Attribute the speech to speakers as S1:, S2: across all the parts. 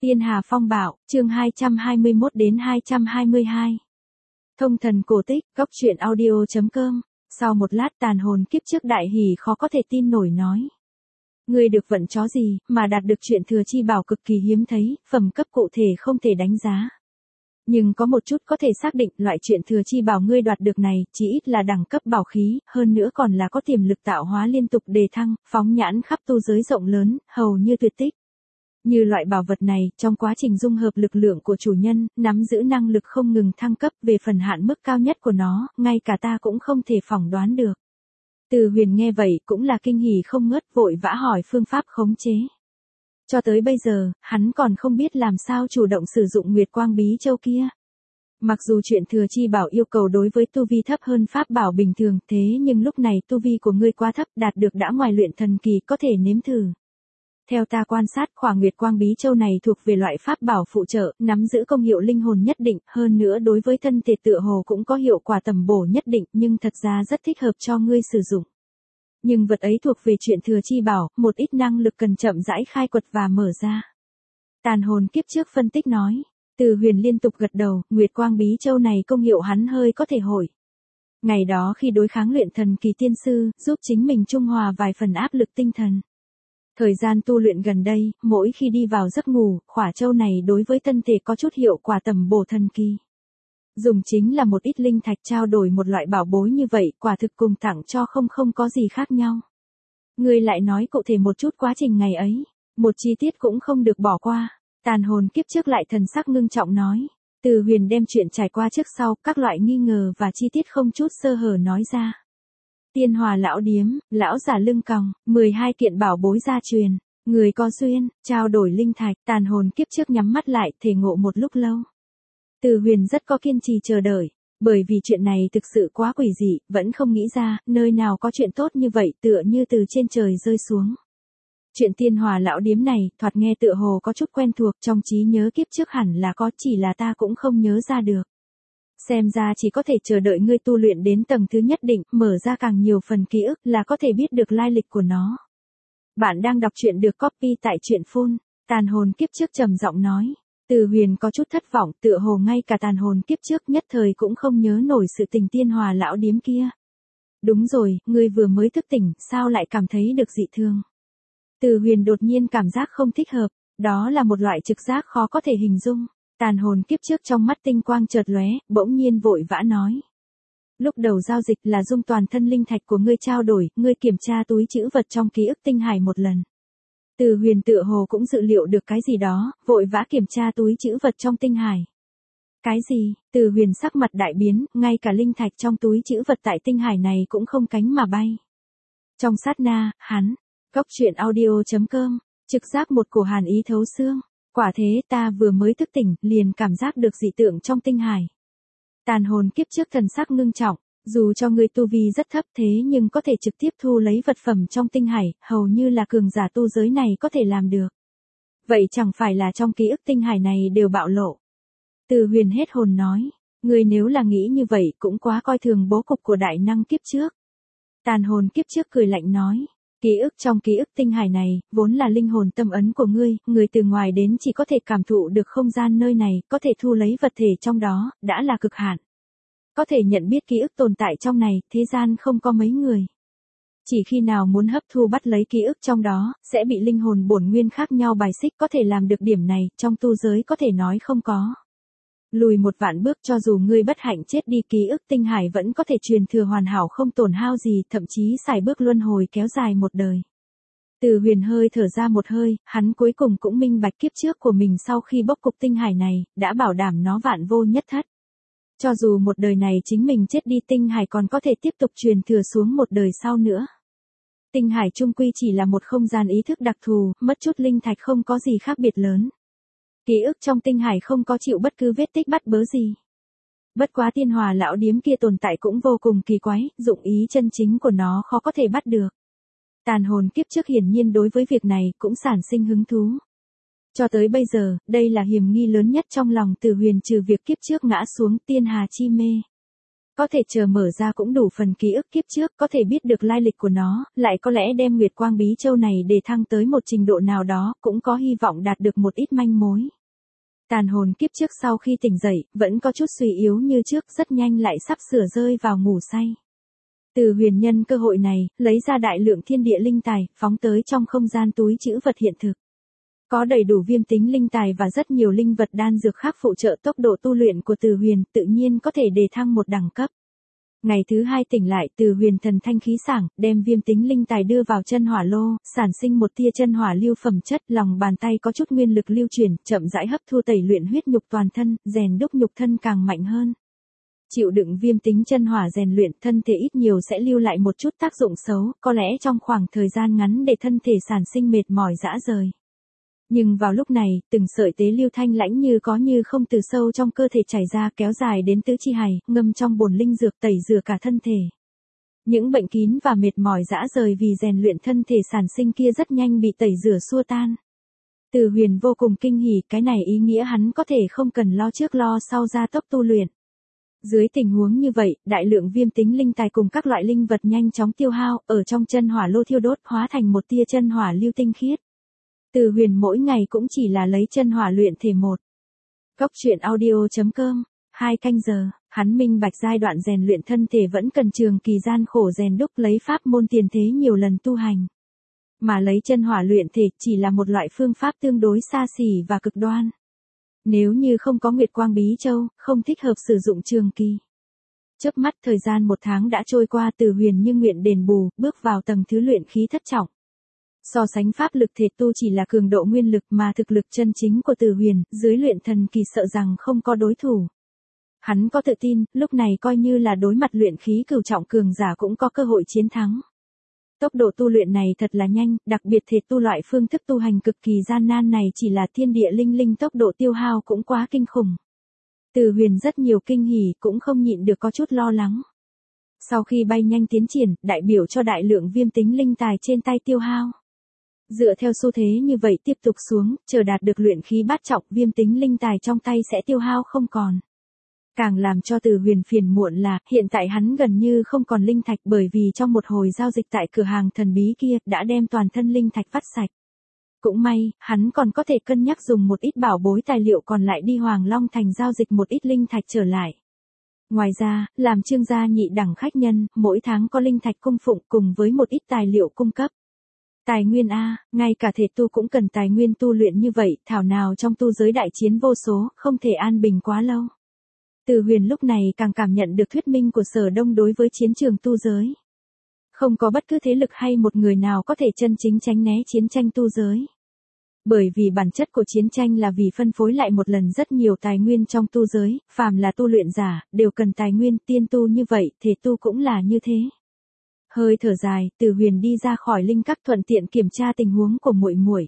S1: Tiên Hà Phong Bạo, chương 221 đến 222. Thông thần cổ tích, góc truyện audio.com. Sau một lát tàn hồn kiếp trước đại hỉ khó có thể tin nổi nói. Ngươi được vận chó gì, mà đạt được chuyện thừa chi bảo cực kỳ hiếm thấy, phẩm cấp cụ thể không thể đánh giá. Nhưng có một chút có thể xác định loại chuyện thừa chi bảo ngươi đoạt được này, chỉ ít là đẳng cấp bảo khí, hơn nữa còn là có tiềm lực tạo hóa liên tục đề thăng, phóng nhãn khắp tu giới rộng lớn, hầu như tuyệt tích. Như loại bảo vật này, trong quá trình dung hợp lực lượng của chủ nhân, nắm giữ năng lực không ngừng thăng cấp về phần hạn mức cao nhất của nó, ngay cả ta cũng không thể phỏng đoán được. Từ Huyền nghe vậy cũng là kinh hỉ không ngớt, vội vã hỏi phương pháp khống chế. Cho tới bây giờ, hắn còn không biết làm sao chủ động sử dụng Nguyệt Quang Bí Châu kia. Mặc dù chuyện thừa chi bảo yêu cầu đối với tu vi thấp hơn pháp bảo bình thường, thế nhưng lúc này tu vi của ngươi quá thấp, đạt được đã ngoài luyện thần kỳ, có thể nếm thử. Theo ta quan sát, khỏa Nguyệt Quang Bí Châu này thuộc về loại pháp bảo phụ trợ, nắm giữ công hiệu linh hồn nhất định, hơn nữa đối với thân thể tựa hồ cũng có hiệu quả tầm bổ nhất định, nhưng thật ra rất thích hợp cho ngươi sử dụng. Nhưng vật ấy thuộc về chuyện thừa chi bảo, một ít năng lực cần chậm rãi khai quật và mở ra. Tàn hồn kiếp trước phân tích nói. Từ Huyền liên tục gật đầu, Nguyệt Quang Bí Châu này công hiệu hắn hơi có thể hội. Ngày đó khi đối kháng luyện thần kỳ tiên sư, giúp chính mình trung hòa vài phần áp lực tinh thần. Thời gian tu luyện gần đây, mỗi khi đi vào giấc ngủ, khỏa châu này đối với thân thể có chút hiệu quả tầm bổ thần kỳ. Dùng chính là một ít linh thạch trao đổi một loại bảo bối như vậy, quả thực cùng tặng cho không có gì khác nhau. Ngươi lại nói cụ thể một chút quá trình ngày ấy, một chi tiết cũng không được bỏ qua. Tàn hồn kiếp trước lại thần sắc ngưng trọng nói. Từ Huyền đem chuyện trải qua trước sau, các loại nghi ngờ và chi tiết không chút sơ hở nói ra. Tiên Hòa lão điếm, lão giả lưng còng, 12 kiện bảo bối gia truyền, người có duyên, trao đổi linh thạch, tàn hồn kiếp trước nhắm mắt lại, thể ngộ một lúc lâu. Từ Huyền rất có kiên trì chờ đợi, bởi vì chuyện này thực sự quá quỷ dị, vẫn không nghĩ ra, nơi nào có chuyện tốt như vậy, tựa như từ trên trời rơi xuống. Chuyện Tiên Hòa lão điếm này, thoạt nghe tựa hồ có chút quen thuộc, trong trí nhớ kiếp trước hẳn là có, chỉ là ta cũng không nhớ ra được. Xem ra chỉ có thể chờ đợi ngươi tu luyện đến tầng thứ nhất định, mở ra càng nhiều phần ký ức là có thể biết được lai lịch của nó. Bạn đang đọc truyện được copy tại truyện phun, tàn hồn kiếp trước trầm giọng nói. Từ Huyền có chút thất vọng, tựa hồ ngay cả tàn hồn kiếp trước nhất thời cũng không nhớ nổi sự tình Tiên Hòa lão điếm kia. Đúng rồi, ngươi vừa mới thức tỉnh, sao lại cảm thấy được dị thường? Từ Huyền đột nhiên cảm giác không thích hợp, đó là một loại trực giác khó có thể hình dung. Tàn hồn kiếp trước trong mắt tinh quang chợt lóe, bỗng nhiên vội vã nói. Lúc đầu giao dịch là dung toàn thân linh thạch của ngươi trao đổi, ngươi kiểm tra túi trữ vật trong ký ức tinh hải một lần. Từ Huyền tựa hồ cũng dự liệu được cái gì đó, vội vã kiểm tra túi trữ vật trong tinh hải. Cái gì? Từ Huyền sắc mặt đại biến, ngay cả linh thạch trong túi trữ vật tại tinh hải này cũng không cánh mà bay. Trong sát na, hắn, góc truyện audio.com, trực giác một cổ hàn ý thấu xương. Quả thế ta vừa mới thức tỉnh, liền cảm giác được dị tượng trong tinh hải. Tàn hồn kiếp trước thần sắc ngưng trọng, dù cho người tu vi rất thấp thế nhưng có thể trực tiếp thu lấy vật phẩm trong tinh hải, hầu như là cường giả tu giới này có thể làm được. Vậy chẳng phải là trong ký ức tinh hải này đều bạo lộ. Từ Huyền hết hồn nói, người nếu là nghĩ như vậy cũng quá coi thường bố cục của đại năng kiếp trước. Tàn hồn kiếp trước cười lạnh nói. Ký ức trong ký ức tinh hải này, vốn là linh hồn tâm ấn của ngươi, người từ ngoài đến chỉ có thể cảm thụ được không gian nơi này, có thể thu lấy vật thể trong đó, đã là cực hạn. Có thể nhận biết ký ức tồn tại trong này, thế gian không có mấy người. Chỉ khi nào muốn hấp thu bắt lấy ký ức trong đó, sẽ bị linh hồn bổn nguyên khác nhau bài xích, có thể làm được điểm này, trong tu giới có thể nói không có. Lùi một vạn bước, cho dù ngươi bất hạnh chết đi, ký ức tinh hải vẫn có thể truyền thừa hoàn hảo không tổn hao gì, thậm chí xài bước luân hồi kéo dài một đời. Từ Huyền hơi thở ra một hơi, hắn cuối cùng cũng minh bạch kiếp trước của mình sau khi bốc cục tinh hải này, đã bảo đảm nó vạn vô nhất thất. Cho dù một đời này chính mình chết đi, tinh hải còn có thể tiếp tục truyền thừa xuống một đời sau nữa. Tinh hải chung quy chỉ là một không gian ý thức đặc thù, mất chút linh thạch không có gì khác biệt lớn. Ký ức trong tinh hải không có chịu bất cứ vết tích bắt bớ gì. Bất quá Tiên Hòa lão điếm kia tồn tại cũng vô cùng kỳ quái, dụng ý chân chính của nó khó có thể bắt được. Tàn hồn kiếp trước hiển nhiên đối với việc này cũng sản sinh hứng thú. Cho tới bây giờ, đây là hiểm nghi lớn nhất trong lòng Từ Huyền trừ việc kiếp trước ngã xuống Tiên Hà chi mê. Có thể chờ mở ra cũng đủ phần ký ức kiếp trước, có thể biết được lai lịch của nó, lại có lẽ đem Nguyệt Quang Bí Châu này để thăng tới một trình độ nào đó, cũng có hy vọng đạt được một ít manh mối. Tàn hồn kiếp trước sau khi tỉnh dậy, vẫn có chút suy yếu như trước, rất nhanh lại sắp sửa rơi vào ngủ say. Từ Huyền nhân cơ hội này, lấy ra đại lượng thiên địa linh tài, phóng tới trong không gian túi trữ vật hiện thực. Có đầy đủ viêm tính linh tài và rất nhiều linh vật đan dược khác phụ trợ tốc độ tu luyện của Từ Huyền, tự nhiên có thể đề thăng một đẳng cấp. Ngày thứ 2 tỉnh lại, Từ Huyền thần thanh khí sảng, đem viêm tính linh tài đưa vào chân hỏa lô, sản sinh một tia chân hỏa lưu phẩm chất, lòng bàn tay có chút nguyên lực lưu chuyển, chậm rãi hấp thu tẩy luyện huyết nhục toàn thân, rèn đúc nhục thân càng mạnh hơn. Chịu đựng viêm tính chân hỏa rèn luyện, thân thể ít nhiều sẽ lưu lại một chút tác dụng xấu, có lẽ trong khoảng thời gian ngắn để thân thể sản sinh mệt mỏi rã rời. Nhưng vào lúc này, từng sợi tế lưu thanh lãnh như có như không từ sâu trong cơ thể chảy ra, kéo dài đến tứ chi hài, ngâm trong bồn linh dược tẩy rửa cả thân thể. Những bệnh kín và mệt mỏi rã rời vì rèn luyện thân thể sản sinh kia rất nhanh bị tẩy rửa xua tan. Từ Huyền vô cùng kinh hỉ, cái này ý nghĩa hắn có thể không cần lo trước lo sau gia tốc tu luyện. Dưới tình huống như vậy, đại lượng viêm tính linh tài cùng các loại linh vật nhanh chóng tiêu hao, ở trong chân hỏa lô thiêu đốt, hóa thành một tia chân hỏa lưu tinh khiết. Từ Huyền mỗi ngày cũng chỉ là lấy chân hỏa luyện thể một. Cốc truyện audio.com, 2 canh giờ, hắn minh bạch giai đoạn rèn luyện thân thể vẫn cần trường kỳ gian khổ rèn đúc, lấy pháp môn tiền thế nhiều lần tu hành. Mà lấy chân hỏa luyện thể chỉ là một loại phương pháp tương đối xa xỉ và cực đoan. Nếu như không có Nguyệt Quang Bí Châu, không thích hợp sử dụng trường kỳ. Chớp mắt thời gian 1 tháng đã trôi qua, Từ Huyền như nguyện đền bù, bước vào tầng thứ luyện khí thất trọng. So sánh pháp lực thể tu chỉ là cường độ nguyên lực, mà thực lực chân chính của Từ Huyền, dưới luyện thần kỳ sợ rằng không có đối thủ. Hắn có tự tin, lúc này coi như là đối mặt luyện khí cửu trọng cường giả cũng có cơ hội chiến thắng. Tốc độ tu luyện này thật là nhanh, đặc biệt thể tu loại phương thức tu hành cực kỳ gian nan này chỉ là thiên địa linh linh, tốc độ tiêu hao cũng quá kinh khủng. Từ Huyền rất nhiều kinh hỉ, cũng không nhịn được có chút lo lắng. Sau khi bay nhanh tiến triển, đại biểu cho đại lượng viêm tính linh tài trên tay tiêu hao. Dựa theo xu thế như vậy tiếp tục xuống, chờ đạt được luyện khí bát trọng, viêm tính linh tài trong tay sẽ tiêu hao không còn. Càng làm cho Từ Huyền phiền muộn là, hiện tại hắn gần như không còn linh thạch, bởi vì trong một hồi giao dịch tại cửa hàng thần bí kia, đã đem toàn thân linh thạch vắt sạch. Cũng may, hắn còn có thể cân nhắc dùng một ít bảo bối tài liệu còn lại đi Hoàng Long Thành giao dịch một ít linh thạch trở lại. Ngoài ra, làm Trương gia nhị đẳng khách nhân, mỗi tháng có linh thạch cung phụng cùng với một ít tài liệu cung cấp. Tài nguyên a, ngay cả thể tu cũng cần tài nguyên tu luyện như vậy, thảo nào trong tu giới đại chiến vô số, không thể an bình quá lâu. Từ Huyền lúc này càng cảm nhận được thuyết minh của Sở Đông đối với chiến trường tu giới. Không có bất cứ thế lực hay một người nào có thể chân chính tránh né chiến tranh tu giới. Bởi vì bản chất của chiến tranh là vì phân phối lại một lần rất nhiều tài nguyên trong tu giới, phàm là tu luyện giả, đều cần tài nguyên, tiên tu như vậy, thể tu cũng là như thế. Hơi thở dài, Từ Huyền đi ra khỏi linh các thuận tiện kiểm tra tình huống của muội muội.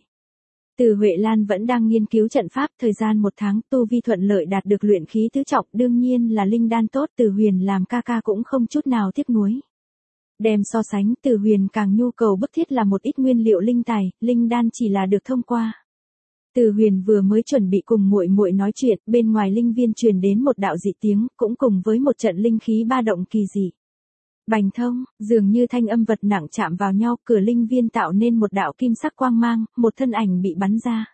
S1: Từ Huệ Lan vẫn đang nghiên cứu trận pháp, thời gian 1 tháng tu vi thuận lợi đạt được luyện khí tứ trọng, đương nhiên là linh đan tốt, Từ Huyền làm ca ca cũng không chút nào tiếc nuối. Đem so sánh, Từ Huyền càng nhu cầu bức thiết là một ít nguyên liệu linh tài, linh đan chỉ là được thông qua. Từ Huyền vừa mới chuẩn bị cùng muội muội nói chuyện, bên ngoài linh viên truyền đến một đạo dị tiếng, cũng cùng với một trận linh khí ba động kỳ dị. Bành thông, dường như thanh âm vật nặng chạm vào nhau, cửa linh viên tạo nên một đạo kim sắc quang mang, một thân ảnh bị bắn ra.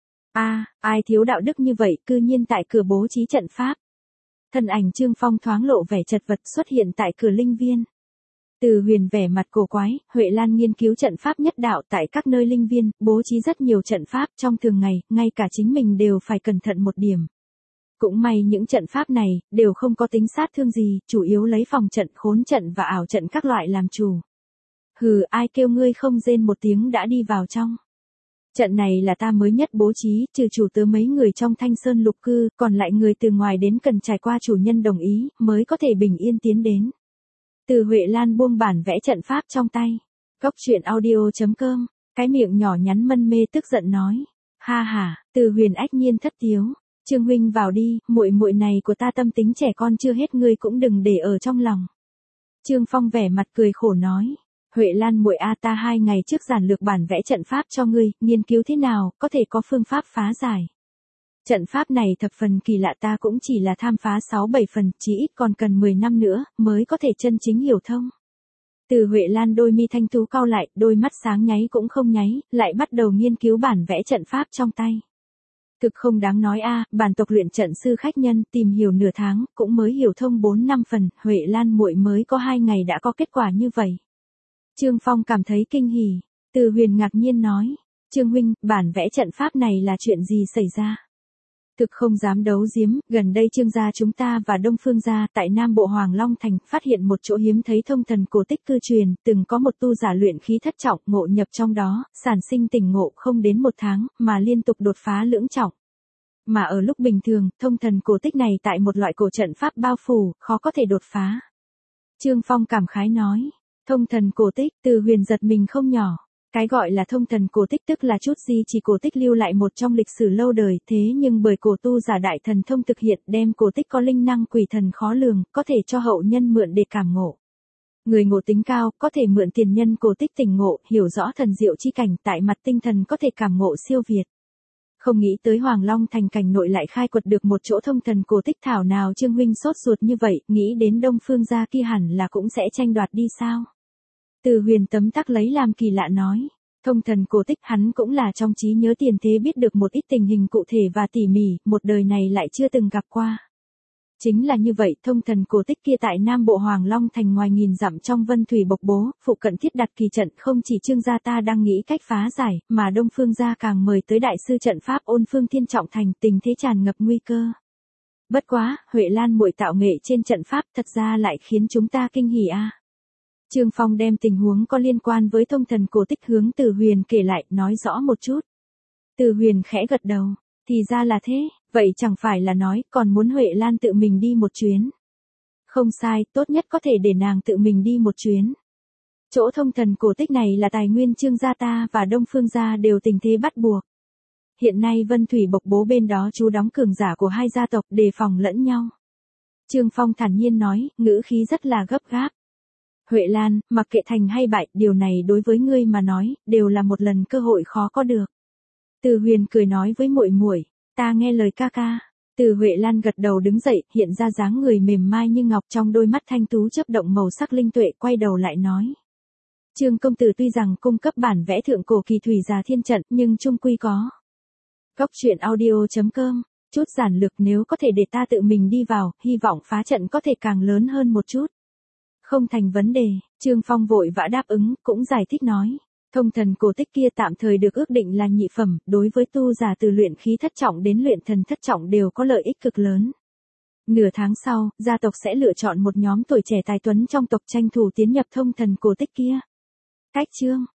S1: Ai thiếu đạo đức như vậy, cư nhiên tại cửa bố trí trận pháp. Thân ảnh Trương Phong thoáng lộ vẻ chật vật xuất hiện tại cửa linh viên. Từ Huyền vẻ mặt cổ quái, Huệ Lan nghiên cứu trận pháp nhất đạo tại các nơi linh viên, bố trí rất nhiều trận pháp trong thường ngày, ngay cả chính mình đều phải cẩn thận một điểm. Cũng may những trận pháp này, đều không có tính sát thương gì, chủ yếu lấy phòng trận, khốn trận và ảo trận các loại làm chủ. Hừ, ai kêu ngươi không rên một tiếng đã đi vào trong. Trận này là ta mới nhất bố trí, trừ chủ tớ mấy người trong Thanh Sơn lục cư, còn lại người từ ngoài đến cần trải qua chủ nhân đồng ý, mới có thể bình yên tiến đến. Từ Huệ Lan buông bản vẽ trận pháp trong tay. Cốc truyện audio.com, cái miệng nhỏ nhắn mân mê tức giận nói. Ha ha, Từ Huyền ách nhiên thất tiếu. Trương huynh vào đi, muội muội này của ta tâm tính trẻ con chưa hết, ngươi cũng đừng để ở trong lòng. Trương Phong vẻ mặt cười khổ nói. Huệ Lan muội a, ta 2 ngày trước giản lược bản vẽ trận pháp cho ngươi, nghiên cứu thế nào, có thể có phương pháp phá giải. Trận pháp này thập phần kỳ lạ, ta cũng chỉ là tham phá 6-7 phần, chỉ ít còn cần 10 năm nữa, mới có thể chân chính hiểu thông. Từ Huệ Lan đôi mi thanh tú cau lại, đôi mắt sáng nháy cũng không nháy, lại bắt đầu nghiên cứu bản vẽ trận pháp trong tay. Thực không đáng nói a, bản tộc luyện trận sư khách nhân tìm hiểu nửa tháng, cũng mới hiểu thông 4-5 phần, Huệ Lan muội mới có 2 ngày đã có kết quả như vậy. Trương Phong cảm thấy kinh hỉ, Từ Huyền ngạc nhiên nói, Trương huynh, bản vẽ trận pháp này là chuyện gì xảy ra? Thực không dám đấu giếm, gần đây Trương gia chúng ta và Đông Phương gia tại Nam Bộ Hoàng Long Thành phát hiện một chỗ hiếm thấy thông thần cổ tích cư truyền, từng có một tu giả luyện khí thất trọng ngộ nhập trong đó, sản sinh tỉnh ngộ không đến 1 tháng, mà liên tục đột phá lưỡng trọng. Mà ở lúc bình thường, thông thần cổ tích này tại một loại cổ trận pháp bao phủ, khó có thể đột phá. Trương Phong cảm khái nói, thông thần cổ tích, Từ Huyền giật mình không nhỏ. Cái gọi là thông thần cổ tích tức là chút gì chỉ cổ tích lưu lại một trong lịch sử lâu đời, thế nhưng bởi cổ tu giả đại thần thông thực hiện đem cổ tích có linh năng quỷ thần khó lường, có thể cho hậu nhân mượn để cảm ngộ. Người ngộ tính cao, có thể mượn tiền nhân cổ tích tỉnh ngộ, hiểu rõ thần diệu chi cảnh, tại mặt tinh thần có thể cảm ngộ siêu việt. Không nghĩ tới Hoàng Long Thành cảnh nội lại khai quật được một chỗ thông thần cổ tích, thảo nào Trương huynh sốt ruột như vậy, nghĩ đến Đông Phương gia kia hẳn là cũng sẽ tranh đoạt đi sao? Từ Huyền tấm tắc lấy làm kỳ lạ nói, thông thần cổ tích hắn cũng là trong trí nhớ tiền thế biết được một ít tình hình cụ thể và tỉ mỉ, một đời này lại chưa từng gặp qua. Chính là như vậy, thông thần cổ tích kia tại Nam Bộ Hoàng Long Thành ngoài nghìn dặm trong Vân Thủy Bộc Bố, phụ cận thiết đặt kỳ trận, không chỉ Trương gia ta đang nghĩ cách phá giải, mà Đông Phương gia càng mời tới đại sư trận pháp Ôn Phương Thiên Trọng Thành, tình thế tràn ngập nguy cơ. Bất quá, Huệ Lan muội tạo nghệ trên trận pháp thật ra lại khiến chúng ta kinh hỉ a. Trương Phong đem tình huống có liên quan với thông thần cổ tích hướng Từ Huyền kể lại, nói rõ một chút. Từ Huyền khẽ gật đầu, thì ra là thế, vậy chẳng phải là nói, còn muốn Huệ Lan tự mình đi một chuyến. Không sai, tốt nhất có thể để nàng tự mình đi một chuyến. Chỗ thông thần cổ tích này là tài nguyên Trương gia ta và Đông Phương gia đều tình thế bắt buộc. Hiện nay Vân Thủy Bộc Bố bên đó trú đóng cường giả của hai gia tộc đề phòng lẫn nhau. Trương Phong thản nhiên nói, ngữ khí rất là gấp gáp. Huệ Lan, mặc kệ thành hay bại, điều này đối với ngươi mà nói, đều là một lần cơ hội khó có được. Từ Huyền cười nói với muội muội, ta nghe lời ca ca. Từ Huệ Lan gật đầu đứng dậy, hiện ra dáng người mềm mai như ngọc, trong đôi mắt thanh tú chớp động màu sắc linh tuệ, quay đầu lại nói. Trương công tử tuy rằng cung cấp bản vẽ thượng cổ kỳ thủy già thiên trận, nhưng chung quy có. Góc truyện audio.com, chút giản lược, nếu có thể để ta tự mình đi vào, hy vọng phá trận có thể càng lớn hơn một chút. Không thành vấn đề, Trương Phong vội vã đáp ứng, cũng giải thích nói. Thông thần cổ tích kia tạm thời được ước định là nhị phẩm, đối với tu giả từ luyện khí thất trọng đến luyện thần thất trọng đều có lợi ích cực lớn. Nửa tháng sau, gia tộc sẽ lựa chọn một nhóm tuổi trẻ tài tuấn trong tộc tranh thủ tiến nhập thông thần cổ tích kia. Cách chương